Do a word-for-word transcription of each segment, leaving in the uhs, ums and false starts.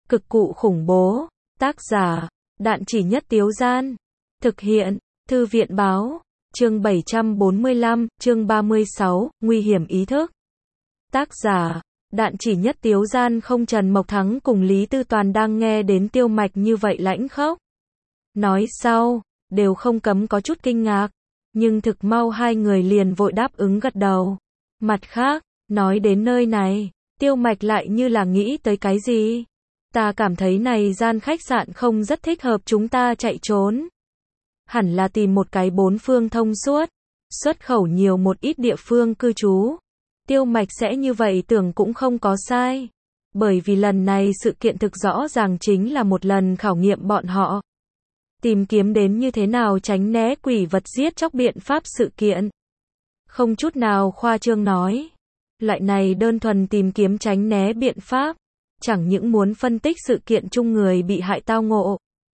Cực cụ khủng bố. Tác giả, Đạn Chỉ Nhất Tiếu Gian. Thực hiện, Thư viện báo. Chương bảy trăm bốn mươi lăm, chương ba mươi sáu, nguy hiểm ý thức. Tác giả, Đạn Chỉ Nhất Tiếu Gian. Không, Trần Mộc Thắng cùng Lý Tư Toàn đang nghe đến Tiêu Mạch như vậy lãnh khốc nói sau, đều không cấm có chút kinh ngạc, nhưng thực mau hai người liền vội đáp ứng gật đầu. Mặt khác, nói đến nơi này, Tiêu Mạch lại như là nghĩ tới cái gì. Ta cảm thấy này gian khách sạn không rất thích hợp chúng ta chạy trốn. Hẳn là tìm một cái bốn phương thông suốt, xuất khẩu nhiều một ít địa phương cư trú. Tiêu Mạch sẽ như vậy tưởng cũng không có sai. Bởi vì lần này sự kiện thực rõ ràng chính là một lần khảo nghiệm bọn họ. Tìm kiếm đến như thế nào tránh né quỷ vật giết chóc biện pháp sự kiện. Không chút nào khoa trương nói. Loại này đơn thuần tìm kiếm tránh né biện pháp. Chẳng những muốn phân tích sự kiện chung người bị hại tao ngộ.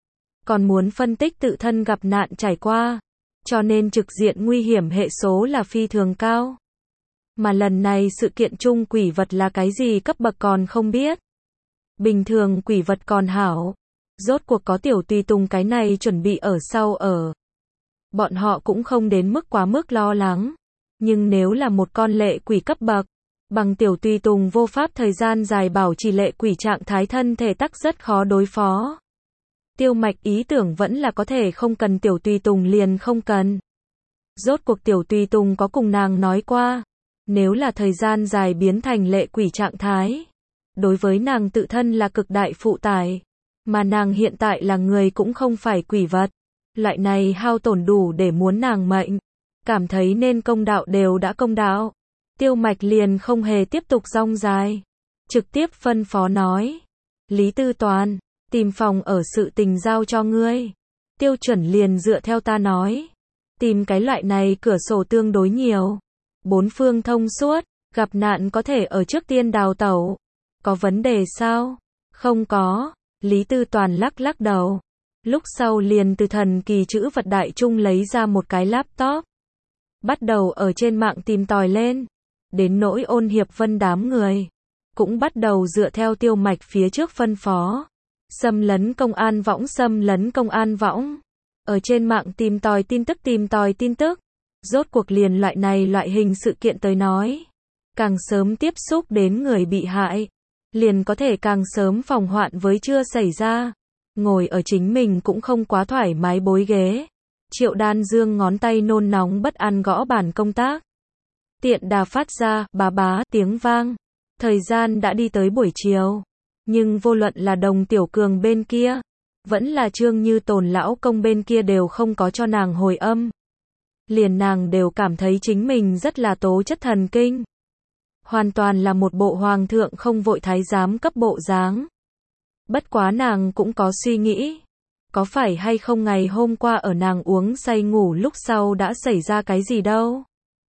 Còn muốn phân tích tự thân gặp nạn trải qua. Cho nên trực diện nguy hiểm hệ số là phi thường cao. Mà lần này sự kiện chung quỷ vật là cái gì cấp bậc còn không biết. Bình thường quỷ vật còn hảo. Rốt cuộc có tiểu tùy tùng cái này chuẩn bị ở sau ở. Bọn họ cũng không đến mức quá mức lo lắng. Nhưng nếu là một con lệ quỷ cấp bậc, bằng tiểu tùy tùng vô pháp thời gian dài bảo trì lệ quỷ trạng thái thân thể tắc rất khó đối phó. Tiêu Mạch ý tưởng vẫn là có thể không cần tiểu tùy tùng liền không cần. Rốt cuộc tiểu tùy tùng có cùng nàng nói qua, nếu là thời gian dài biến thành lệ quỷ trạng thái, đối với nàng tự thân là cực đại phụ tải, mà nàng hiện tại là người cũng không phải quỷ vật, loại này hao tổn đủ để muốn nàng mệnh, cảm thấy nên công đạo đều đã công đạo. Tiêu Mạch liền không hề tiếp tục rong dài, trực tiếp phân phó nói, Lý Tư Toàn, tìm phòng ở sự tình giao cho ngươi. Tiêu Chuẩn liền dựa theo ta nói, tìm cái loại này cửa sổ tương đối nhiều, bốn phương thông suốt, gặp nạn có thể ở trước tiên đào tẩu. Có vấn đề sao? Không có. Lý Tư Toàn lắc lắc đầu. Lúc sau liền từ thần kỳ chữ vật đại trung lấy ra một cái laptop. Bắt đầu ở trên mạng tìm tòi lên. Đến nỗi Ôn Hiệp Vân đám người. Cũng bắt đầu dựa theo Tiêu Mạch phía trước phân phó. Xâm lấn công an võng xâm lấn công an võng. Ở trên mạng tìm tòi tin tức tìm tòi tin tức. Rốt cuộc liền loại này loại hình sự kiện tới nói. Càng sớm tiếp xúc đến người bị hại. Liền có thể càng sớm phòng hoạn với chưa xảy ra. Ngồi ở chính mình cũng không quá thoải mái bối ghế. Triệu Đan Dương ngón tay nôn nóng bất an gõ bàn công tác. Tiện đà phát ra, bá bá, tiếng vang. Thời gian đã đi tới buổi chiều. Nhưng vô luận là Đồng Tiểu Cường bên kia, vẫn là Trương Như Tồn lão công bên kia đều không có cho nàng hồi âm. Liền nàng đều cảm thấy chính mình rất là tố chất thần kinh. Hoàn toàn là một bộ hoàng thượng không vội thái giám cấp bộ dáng. Bất quá nàng cũng có suy nghĩ. Có phải hay không ngày hôm qua ở nàng uống say ngủ lúc sau đã xảy ra cái gì đâu.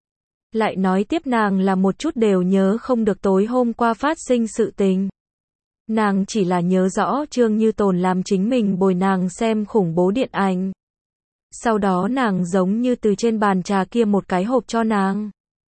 Lại nói tiếp nàng là một chút đều nhớ không được tối hôm qua phát sinh sự tình. Nàng chỉ là nhớ rõ Trương Như Tồn làm chính mình bồi nàng xem khủng bố điện ảnh. Sau đó nàng giống như từ trên bàn trà kia một cái hộp cho nàng.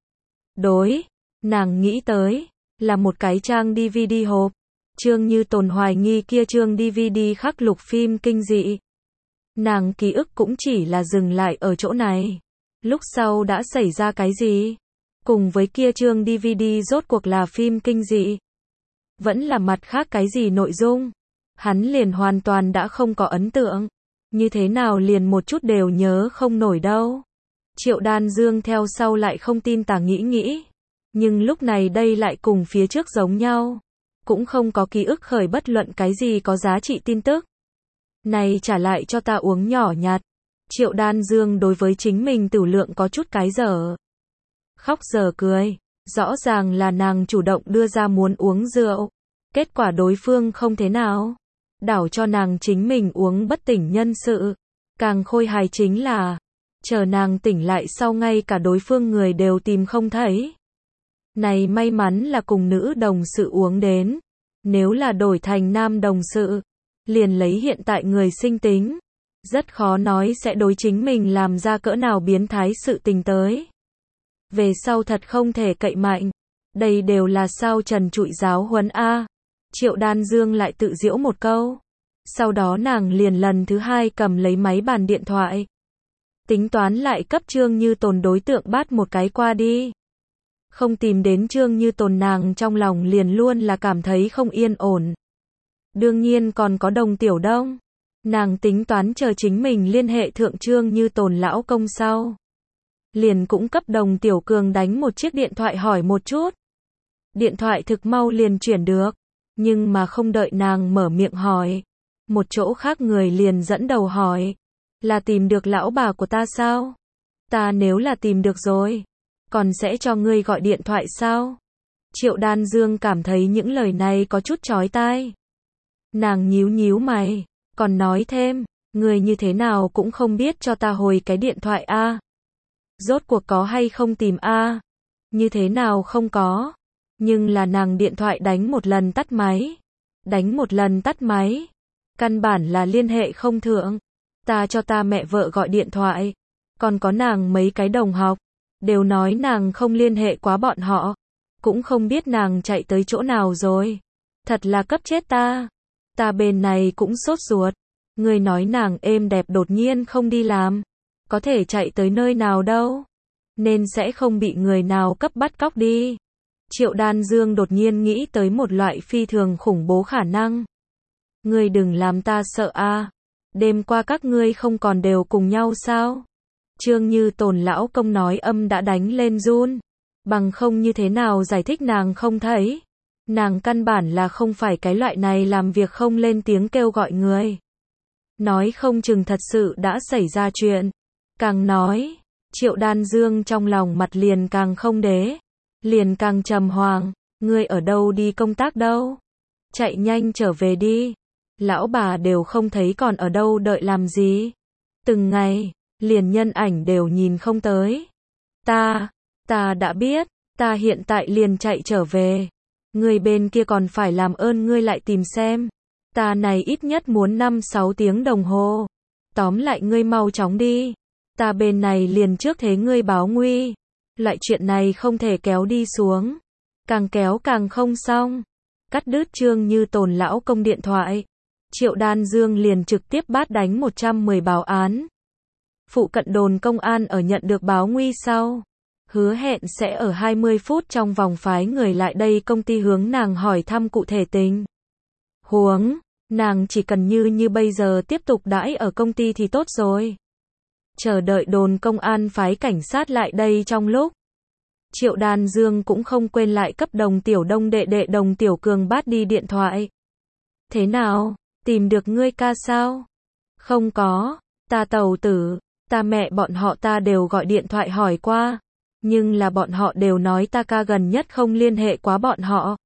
Đối, nàng nghĩ tới, là một cái trang đê vê đê hộp. Trương Như Tồn hoài nghi kia chương đê vê đê khắc lục phim kinh dị. Nàng ký ức cũng chỉ là dừng lại ở chỗ này. Lúc sau đã xảy ra cái gì? Cùng với kia chương đê vê đê rốt cuộc là phim kinh dị. Vẫn là mặt khác cái gì nội dung? Hắn liền hoàn toàn đã không có ấn tượng. Như thế nào liền một chút đều nhớ không nổi đâu. Triệu Đan Dương theo sau lại không tin tà nghĩ nghĩ. Nhưng lúc này đây lại cùng phía trước giống nhau. Cũng không có ký ức khởi bất luận cái gì có giá trị tin tức. Này trả lại cho ta uống nhỏ nhặt. Triệu Đan Dương đối với chính mình tửu lượng có chút cái dở. Khóc dở cười. Rõ ràng là nàng chủ động đưa ra muốn uống rượu. Kết quả đối phương không thế nào. Đảo cho nàng chính mình uống bất tỉnh nhân sự. Càng khôi hài chính là, chờ nàng tỉnh lại sau ngay cả đối phương người đều tìm không thấy. Này may mắn là cùng nữ đồng sự uống đến. Nếu là đổi thành nam đồng sự, liền lấy hiện tại người sinh tính. Rất khó nói sẽ đối chính mình làm ra cỡ nào biến thái sự tình tới. Về sau thật không thể cậy mạnh. Đây đều là sao trần trụi giáo huấn A. Triệu Đan Dương lại tự giễu một câu. Sau đó nàng liền lần thứ hai cầm lấy máy bàn điện thoại. Tính toán lại cấp Trương Như Tồn đối tượng bắt một cái qua đi. Không tìm đến Trương Như Tồn nàng trong lòng liền luôn là cảm thấy không yên ổn. Đương nhiên còn có Đồng Tiểu Đông. Nàng tính toán chờ chính mình liên hệ thượng Trương Như Tồn lão công sau. Liền cũng cấp Đồng Tiểu Cường đánh một chiếc điện thoại hỏi một chút. Điện thoại thực mau liền chuyển được. Nhưng mà không đợi nàng mở miệng hỏi. Một chỗ khác người liền dẫn đầu hỏi. Là tìm được lão bà của ta sao? Ta nếu là tìm được rồi. Còn sẽ cho ngươi gọi điện thoại sao? Triệu Đan Dương cảm thấy những lời này có chút chói tai. Nàng nhíu nhíu mày. Còn nói thêm. Người như thế nào cũng không biết cho ta hồi cái điện thoại a. Rốt cuộc có hay không tìm a? Như thế nào không có? Nhưng là nàng điện thoại đánh một lần tắt máy. Đánh một lần tắt máy. Căn bản là liên hệ không thượng. Ta cho ta mẹ vợ gọi điện thoại. Còn có nàng mấy cái đồng học. Đều nói nàng không liên hệ quá bọn họ. Cũng không biết nàng chạy tới chỗ nào rồi. Thật là cấp chết ta. Ta bên này cũng sốt ruột. Người nói nàng êm đẹp đột nhiên không đi làm. Có thể chạy tới nơi nào đâu. Nên sẽ không bị người nào cấp bắt cóc đi. Triệu Đan Dương đột nhiên nghĩ tới một loại phi thường khủng bố khả năng. Ngươi đừng làm ta sợ a. Đêm qua các ngươi không còn đều cùng nhau sao? Trương Như Tồn lão công nói âm đã đánh lên run. Bằng không như thế nào giải thích nàng không thấy. Nàng căn bản là không phải cái loại này làm việc không lên tiếng kêu gọi người. Nói không chừng thật sự đã xảy ra chuyện. Càng nói, Triệu Đan Dương trong lòng mặt liền càng không đế. Liền càng trầm hoàng. Ngươi ở đâu đi công tác đâu? Chạy nhanh trở về đi. Lão bà đều không thấy còn ở đâu đợi làm gì. Từng ngày, liền nhân ảnh đều nhìn không tới. Ta, ta đã biết, ta hiện tại liền chạy trở về. Người bên kia còn phải làm ơn ngươi lại tìm xem. Ta này ít nhất muốn năm sáu tiếng đồng hồ. Tóm lại ngươi mau chóng đi. Ta bên này liền trước thế ngươi báo nguy. Loại chuyện này không thể kéo đi xuống. Càng kéo càng không xong. Cắt đứt Trương Như Tồn lão công điện thoại. Triệu Đan Dương liền trực tiếp bắt đánh một trăm mười báo án. Phụ cận đồn công an ở nhận được báo nguy sau. Hứa hẹn sẽ ở hai mươi phút trong vòng phái người lại đây công ty hướng nàng hỏi thăm cụ thể tình huống. Nàng chỉ cần như như bây giờ tiếp tục đãi ở công ty thì tốt rồi. Chờ đợi đồn công an phái cảnh sát lại đây trong lúc. Triệu Đan Dương cũng không quên lại cấp Đồng Tiểu Đông đệ đệ Đồng Tiểu Cường bắt đi điện thoại. Thế nào? Tìm được ngươi ca sao? Không có. Ta tàu tử. Ta mẹ bọn họ ta đều gọi điện thoại hỏi qua. Nhưng là bọn họ đều nói ta ca gần nhất không liên hệ quá bọn họ.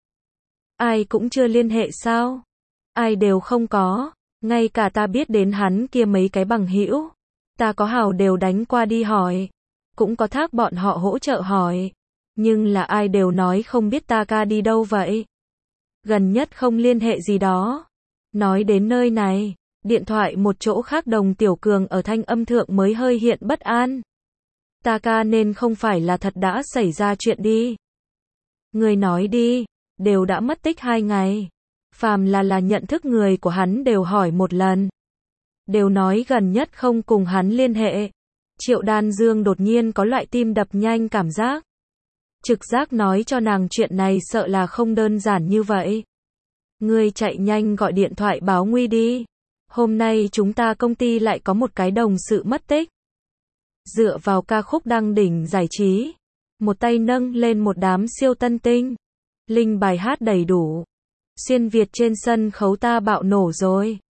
Ai cũng chưa liên hệ sao? Ai đều không có. Ngay cả ta biết đến hắn kia mấy cái bằng hữu. Ta có hào đều đánh qua đi hỏi. Cũng có thác bọn họ hỗ trợ hỏi. Nhưng là ai đều nói không biết ta ca đi đâu vậy. Gần nhất không liên hệ gì đó. Nói đến nơi này, điện thoại một chỗ khác Đồng Tiểu Cường ở thanh âm thượng mới hơi hiện bất an. Ta ca nên không phải là thật đã xảy ra chuyện đi. Người nói đi, đều đã mất tích hai ngày. Phàm là là nhận thức người của hắn đều hỏi một lần. Đều nói gần nhất không cùng hắn liên hệ. Triệu Đan Dương đột nhiên có loại tim đập nhanh cảm giác. Trực giác nói cho nàng chuyện này sợ là không đơn giản như vậy. Ngươi chạy nhanh gọi điện thoại báo nguy đi. Hôm nay chúng ta công ty lại có một cái đồng sự mất tích. Dựa vào ca khúc đăng đỉnh giải trí. Một tay nâng lên một đám siêu tân tinh. Linh bài hát đầy đủ. Xuyên Việt trên sân khấu ta bạo nổ rồi.